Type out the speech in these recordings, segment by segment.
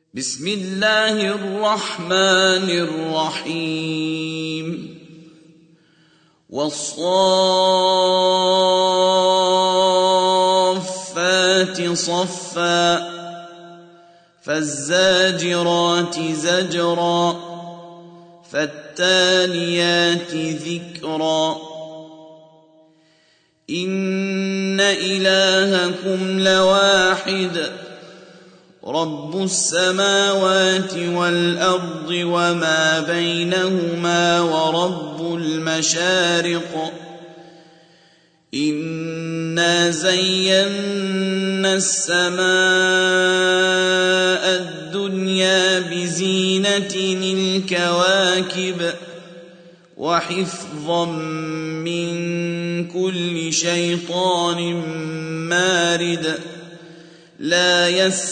بسم الله الرحمن الرحيم والصافات صفا فالزاجرات زجرا فالتاليات ذكرا إن إلهكم لواحد رب السماوات والأرض وما بينهما ورب المشارق إنا زينا السماء الدنيا بزينة الكواكب وحفظا من كل شيطان مارد لا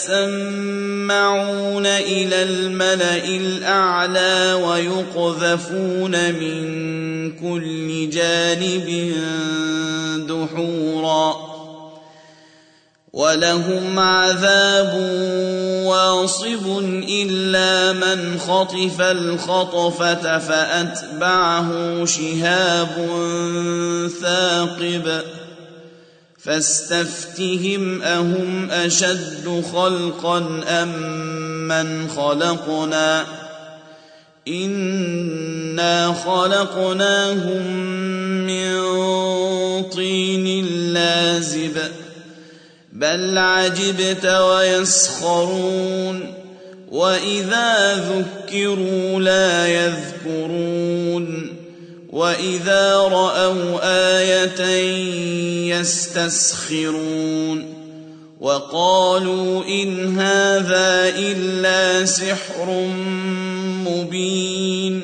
يسمعون إلى الملأ الأعلى ويقذفون من كل جانب دحورا ولهم عذاب واصب إلا من خطف الخطفة فأتبعه شهاب ثاقب فاستفتهم أهم أشد خلقا أم من خلقنا إنا خلقناهم من طين لازب بل عجبت ويسخرون وإذا ذكروا لا يذكرون وإذا رأوا آية يستسخرون وقالوا إن هذا إلا سحر مبين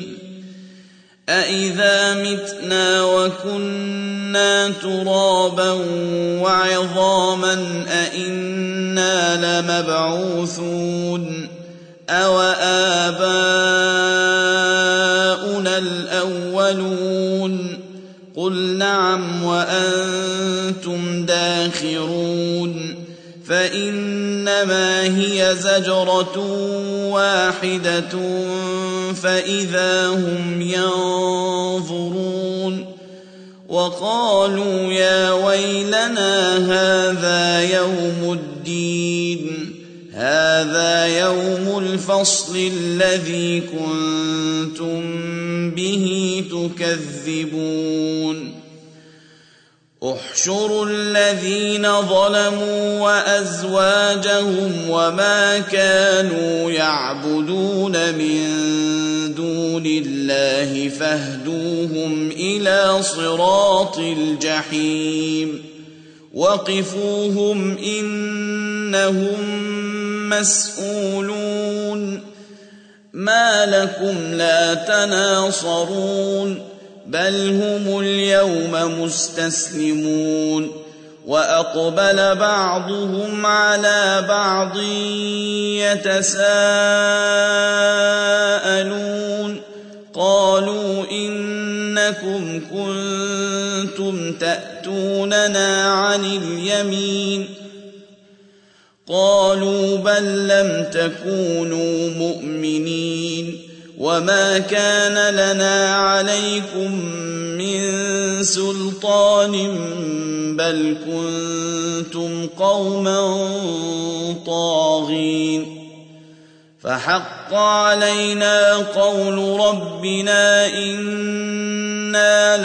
أإذا متنا وكنا ترابا وعظاما أإنا لمبعوثون أو آباؤنا الأولون قل نعم وأنتم داخرون فإنما هي زجرة واحدة فإذا هم ينظرون وقالوا يا ويلنا هذا يوم الدين هذا يوم الفصل الذي كنتم به تكذبون احشروا الذين ظلموا وأزواجهم وما كانوا يعبدون من دون الله فاهدوهم إلى صراط الجحيم وقفوهم إنهم مسؤولون ما لكم لا تناصرون بل هم اليوم مستسلمون وأقبل بعضهم على بعض يتساءلون قالوا إنكم كنتم تأتوننا عن اليمين قالوا بل لم تكونوا مؤمنين وما كان لنا عليكم من سلطان بل كنتم قوما طاغين فحق علينا قول ربنا إنا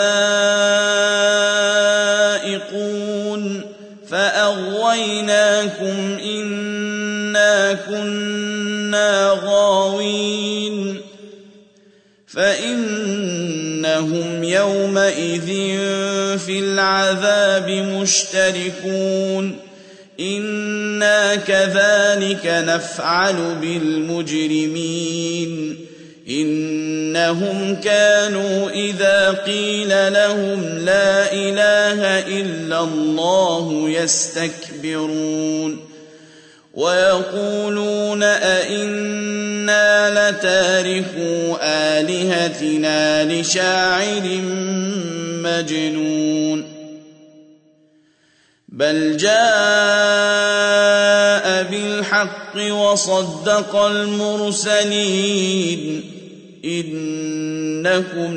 لذائقون فأغويناكم إنا كنا غاوين فإنهم يومئذ في العذاب مشتركون إنا كذلك نفعل بالمجرمين إنهم كانوا إذا قيل لهم لا إله إلا الله يستكبرون ويقولون أئنا لتاركو آلهتنا لشاعر مجنون بل جاء بالحق بالحق وصدق المرسلين إنكم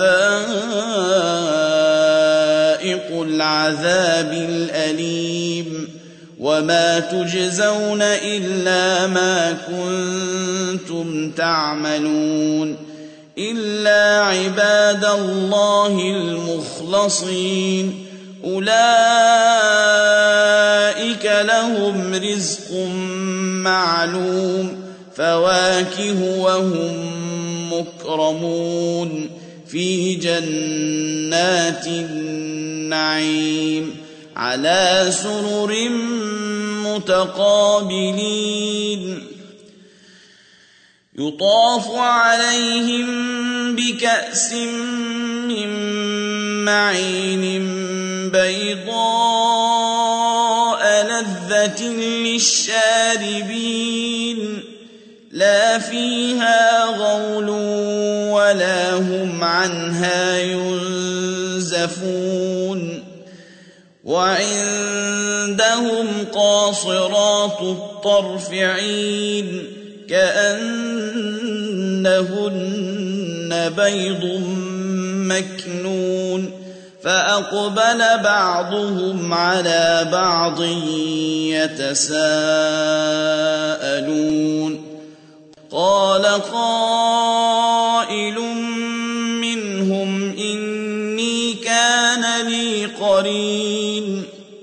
لذائق العذاب الأليم وما تجزون إلا ما كنتم تعملون إلا عباد الله المخلصين أولئك لهم رزق معلوم فواكه وهم مكرمون في جنات النعيم على سرر متقابلين يطاف عليهم بكأس من معين بيضاء لذة للشاربين لا فيها غول ولا هم عنها ينزفون وعندهم قاصرات الطرف عين كأنهن بيض مكنون فأقبل بعضهم على بعض يتساءلون قال قائل منهم إني كان لي قرين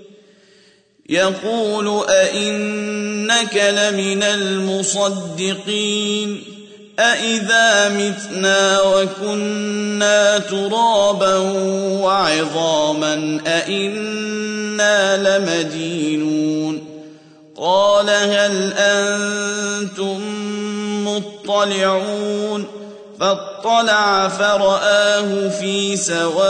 يقول أئنك لمن المصدقين أئذا متنا وكنا ترابا وعظاما أئنا لمدينون قال هل أنتم مطلعون فاطلع فرآه في سواء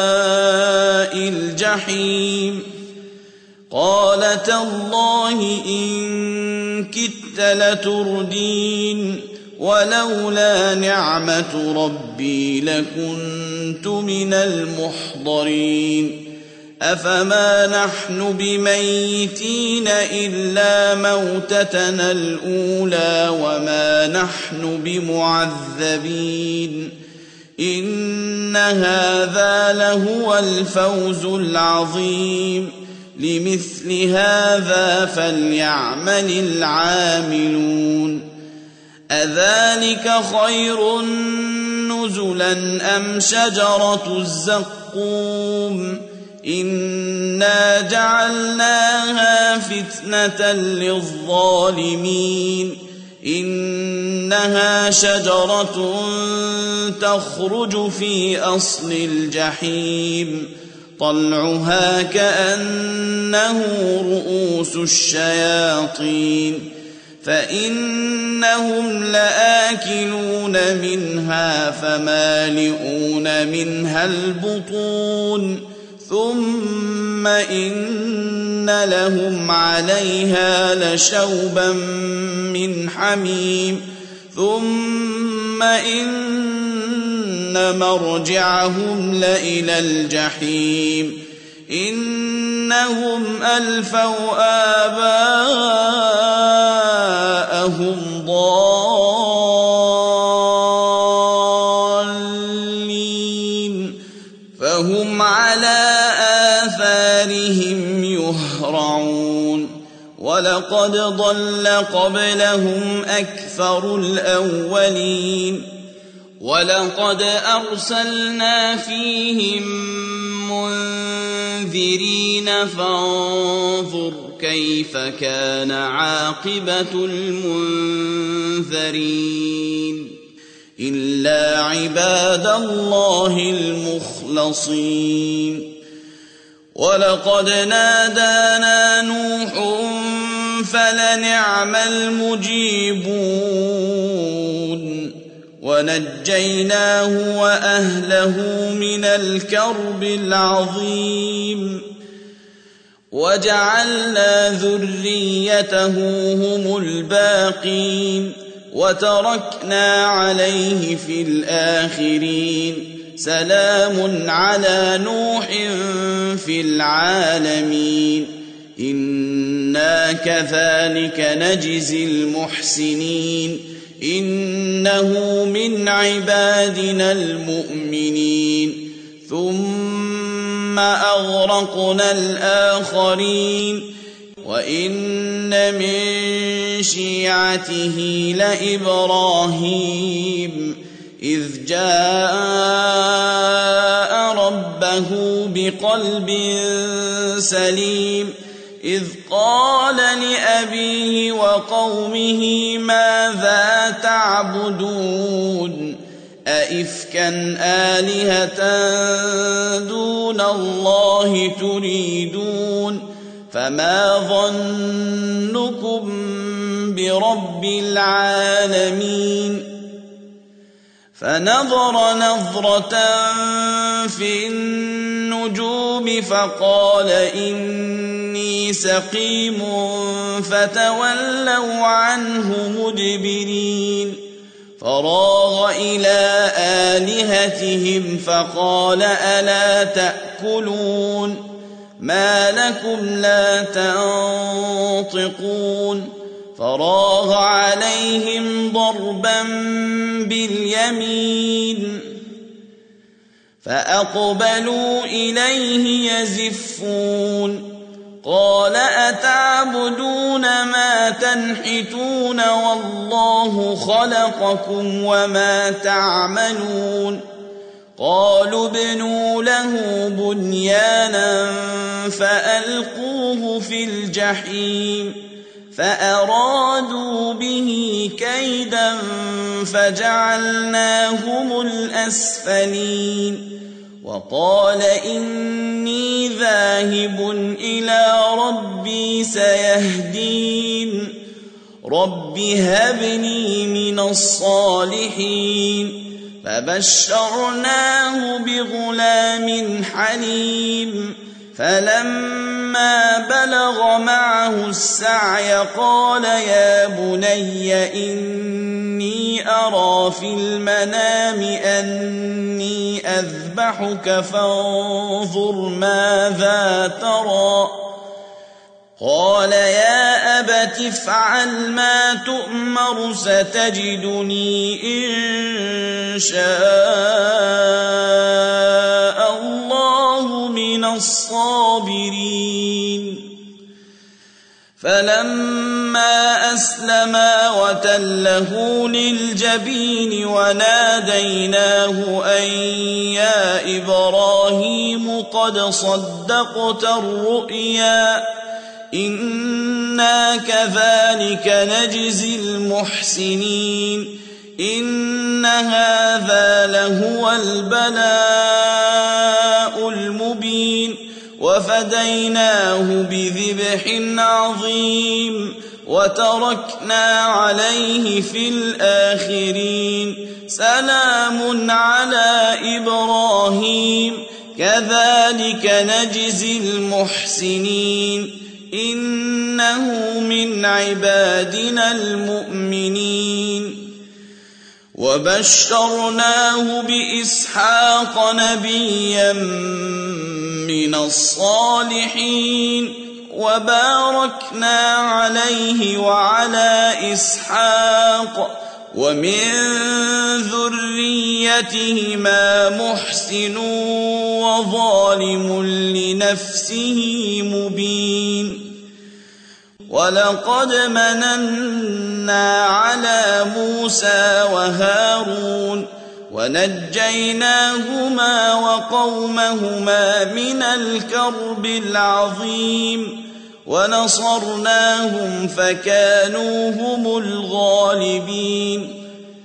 الجحيم قال تالله إن كدت لتردين ولولا نعمة ربي لكنت من المحضرين أفما نحن بميتين إلا موتتنا الأولى وما نحن بمعذبين إن هذا لهو الفوز العظيم لمثل هذا فليعمل العاملون أذلك خير نزلا أم شجرة الزقوم إنا جعلناها فتنة للظالمين إنها شجرة تخرج في أصل الجحيم طلعها كأنه رؤوس الشياطين فإنهم لآكلون منها فمالئون منها البطون ثم إن لهم عليها لشوبا من حميم ثم إن مرجعهم لإلى الجحيم إنهم ألفوا آباءهم ضالين فهم على آثارهم يهرعون ولقد ضل قبلهم أكثر الأولين ولقد أرسلنا فيهم منذرين فانظر كيف كان عاقبة المنذرين إلا عباد الله المخلصين ولقد نادانا نوح فلنعم المجيبون ونجيناه وأهله من الكرب العظيم وجعلنا ذريته هم الباقين وتركنا عليه في الآخرين سلام على نوح في العالمين إنا كذلك نجزي المحسنين إنه من عبادنا المؤمنين ثم أغرقنا الآخرين وإن من شيعته لإبراهيم إذ جاء ربه بقلب سليم إذ قال لأبيه وقومه ماذا تعبدون أئفكا آلهة دون الله تريدون فما ظنكم برب العالمين فنظر نظرة في النجوم فقال إني سقيم فتولوا عنه مدبرين فراغ إلى آلهتهم فقال ألا تأكلون ما لكم لا تنطقون فراغ عليهم ضربا باليمين فأقبلوا إليه يزفون قال أتعبدون ما تنحتون والله خلقكم وما تعملون قالوا ابنوا له بنيانا فألقوه في الجحيم فأرادوا به كيدا فجعلناهم الأسفلين وقال إني ذاهب إلى ربي سيهدين رب هب لي من الصالحين فبشرناه بغلام حليم فلما بلغ معه السعي قال يا بني إني أرى في المنام أني أذبحك فانظر ماذا ترى قال يا أبت افعل ما تؤمر ستجدني إن شاء الله من الصابرين فلما أسلما وتله للجبين وناديناه أن يا إبراهيم قد صدقت الرؤيا إنا كذلك نجزي المحسنين إن هذا لهو البلاء المبين وفديناه بذبح عظيم وتركنا عليه في الآخرين سلام على إبراهيم كذلك نجزي المحسنين إنه من عبادنا المؤمنين وبشرناه بإسحاق نبيا من الصالحين وباركنا عليه وعلى إسحاق ومن ذريتهما محسن وظالم لنفسه مبين ولقد مننا على موسى وهارون ونجيناهما وقومهما من الكرب العظيم ونصرناهم فكانوا هم الغالبين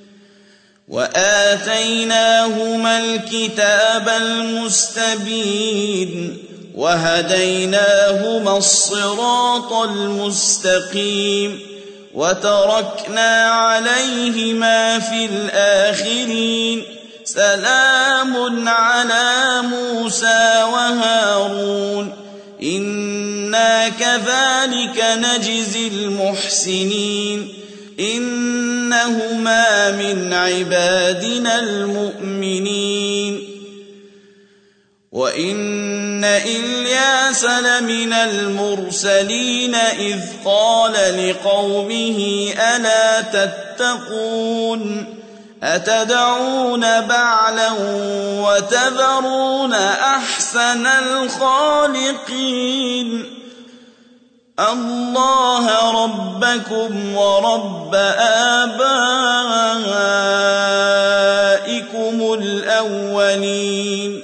وآتيناهما الكتاب المستبين وهديناهما الصراط المستقيم وتركنا عليهما في الآخرين سلام على موسى وهارون إنا كذلك نجزي المحسنين إنهما من عبادنا المؤمنين وإن إن إلياس لمن المرسلين إذ قال لقومه ألا تتقون أتدعون بعلا وتذرون أحسن الخالقين الله ربكم ورب آبائكم الأولين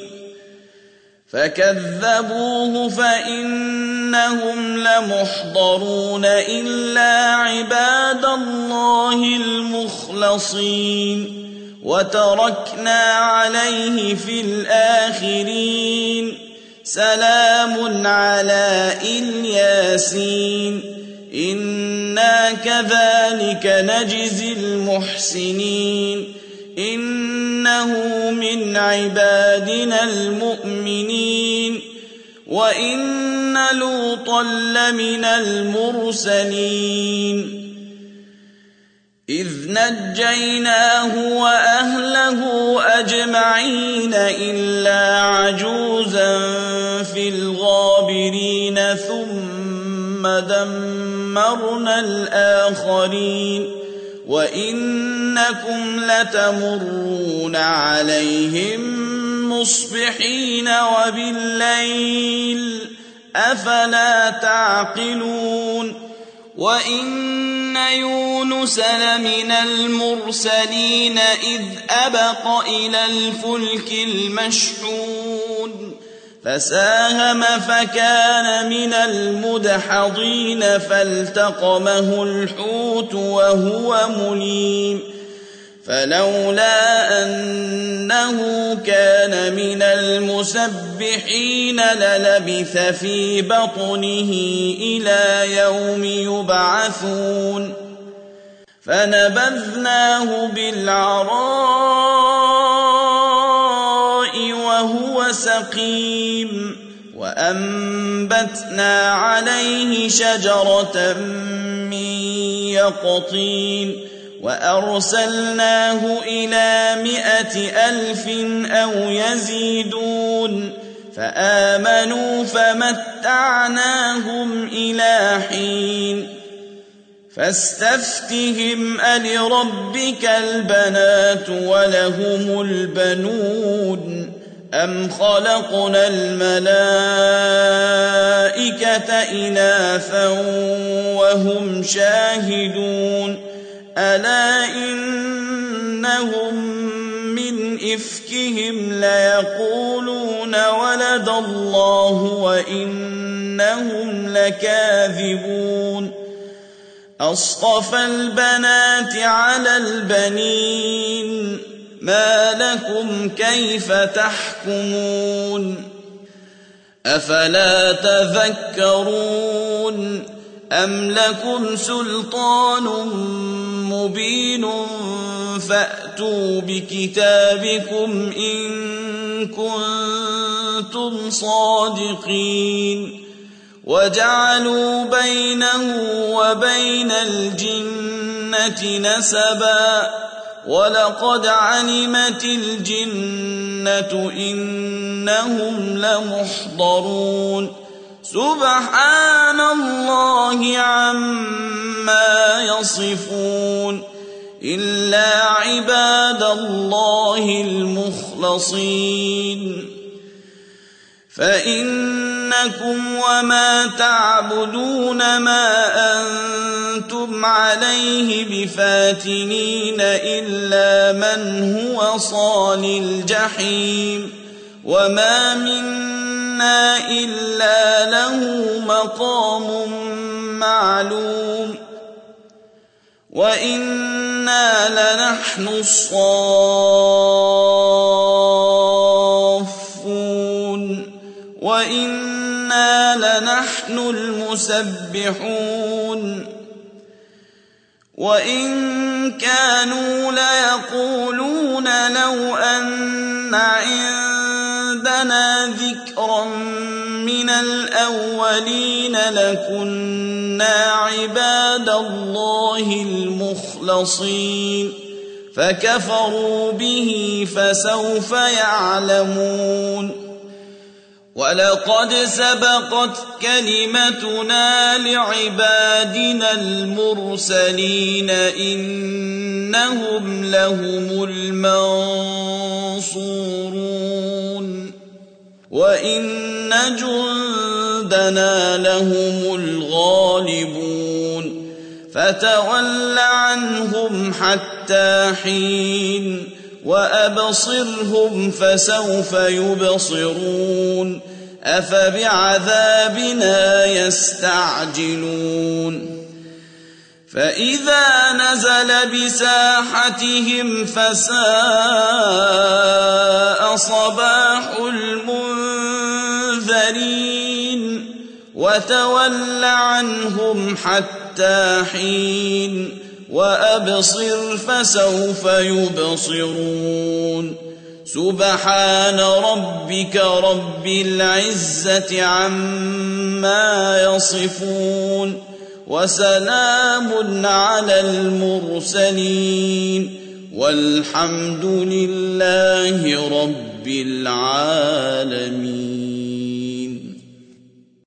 فكذبوه فإنهم لمحضرون إلا عباد الله المخلصين وتركنا عليه في الآخرين سلام على الياسين إنا كذلك نجزي المحسنين إنه من عبادنا المؤمنين وإن لوطا لمن المرسلين إذ نجيناه وأهله أجمعين إلا عجوزا في الغابرين ثم دمرنا الآخرين وإنكم لتمرون عليهم مصبحين وبالليل أفلا تعقلون وإن يونس لمن المرسلين إذ أبق إلى الفلك المشحون فساهم فكان من المدحضين فالتقمه الحوت وهو مليم فلولا أنه كان من المسبحين للبث في بطنه إلى يوم يبعثون فنبذناه بالعراء وهو سقيم وأنبتنا عليه شجرة من يقطين وأرسلناه إلى 100,000 أو يزيدون فآمنوا فمتعناهم إلى حين فاستفتهم ألربك البنات ولهم البنون أم خلقنا الملائكة إناثا وهم شاهدون ألا إنهم من إفكهم ليقولون ولد الله وإنهم لكاذبون أصطفى البنات على البنين ما لكم كيف تحكمون أفلا تذكرون أم لكم سلطان مبين فأتوا بكتابكم إن كنتم صادقين وجعلوا بينه وبين الجنة نسبا ولقد علمت الجنة إنهم لمحضرون سبحان الله عما يصفون إلا عباد الله المخلصين فإنكم وما تعبدون ما أنتم عليه بفاتنين إلا من هو صال الجحيم وما منا إلا له مقام معلوم وإنا لنحن الصافون وإنا لنحن المسبحون وإن كانوا ليقولون لو أن عندنا ذكرا من الأولين لكنا عباد الله المخلصين فكفروا به فسوف يعلمون ولقد سبقت كلمتنا لعبادنا المرسلين إنهم لهم المنصورون وإن جندنا لهم الغالبون فتول عنهم حتى حين وأبصرهم فسوف يبصرون أفبعذابنا يستعجلون فإذا نزل بساحتهم فساء صباح المنذرين وتول عنهم حتى حين وأبصر فسوف يبصرون سبحان ربك رب العزة عما يصفون وسلام على المرسلين والحمد لله رب العالمين.